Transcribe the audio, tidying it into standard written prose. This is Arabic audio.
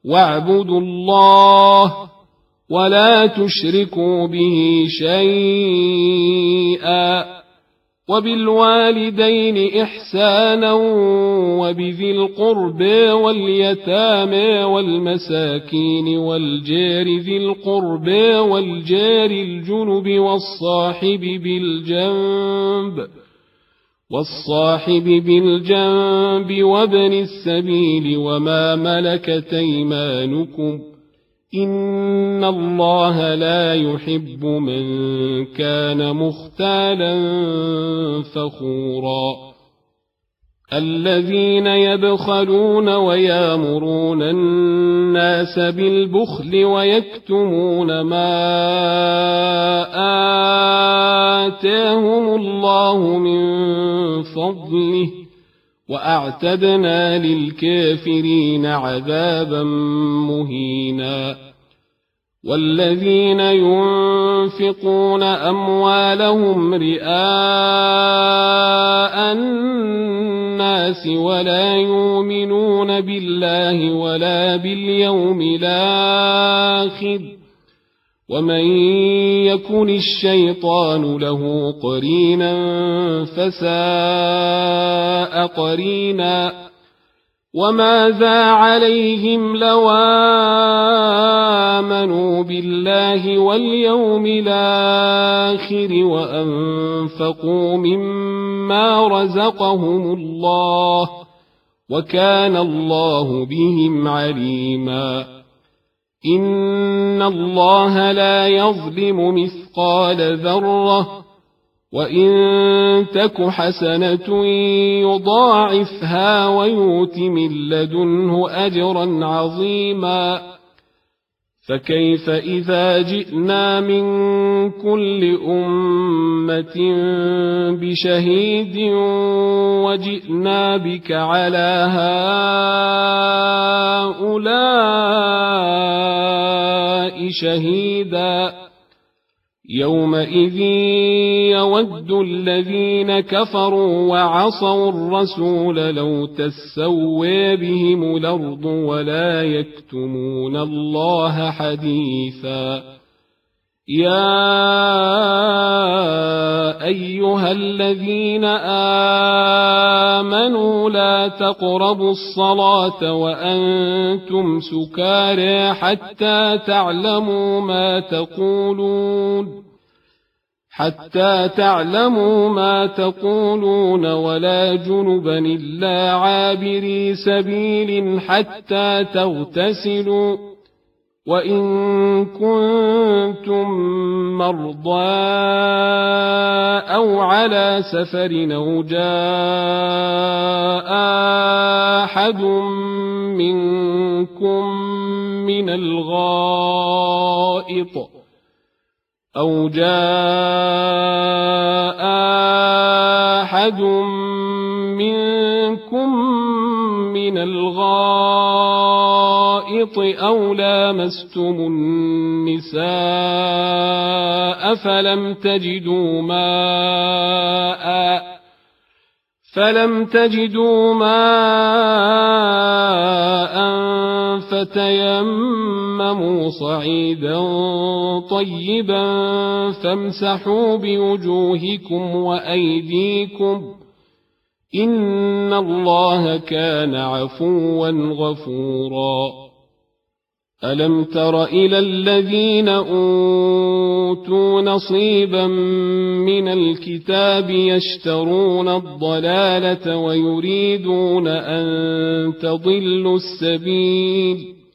واعبدوا الله ولا تشركوا به شيئا وبالوالدين إحسانا وبذي القرب واليتامى والمساكين والجار ذي القرب والجار الجنب والصاحب بالجنب وابن السبيل وما ملكت أيمانكم إن الله لا يحب من كان مختالا فخورا الذين يبخلون ويامرون الناس بالبخل ويكتمون ما آتاهم الله من فضله وأعتدنا للكافرين عذابا مهينا والذين ينفقون أموالهم رئاء الناس ولا يؤمنون بالله ولا باليوم الآخر ومن يكن الشيطان له قرينا فساء قرينا وماذا عليهم لو آمنوا بالله واليوم الآخر وأنفقوا مما رزقهم الله وكان الله بهم عليما إن الله لا يظلم مثقال ذرة وإن تك حسنة يضاعفها ويؤت من لدنه أجرا عظيما فكيف إذا جئنا من كل أمة بشهيد وجئنا بك على هؤلاء شهيدا يومئذ يود الذين كفروا وعصوا الرسول لو تسوي بهم الأرض ولا يكتمون الله حديثا يا أيها الذين آمنوا لا تقربوا الصلاة وأنتم سكارى حتى تعلموا ما تقولون ولا جنبا إلا عابري سبيل حتى تغتسلوا وإن كنتم مرضى أو على سفر أو جاء أحد منكم من الغائط أو لامستم النساء فلم تجدوا ماء فتيمموا صعيدا طيبا فامسحوا بوجوهكم وأيديكم إن الله كان عفوا غفورا ألم تر إلى الذين أوتوا نصيبا من الكتاب يشترون الضلالة ويريدون أن تضلوا السبيل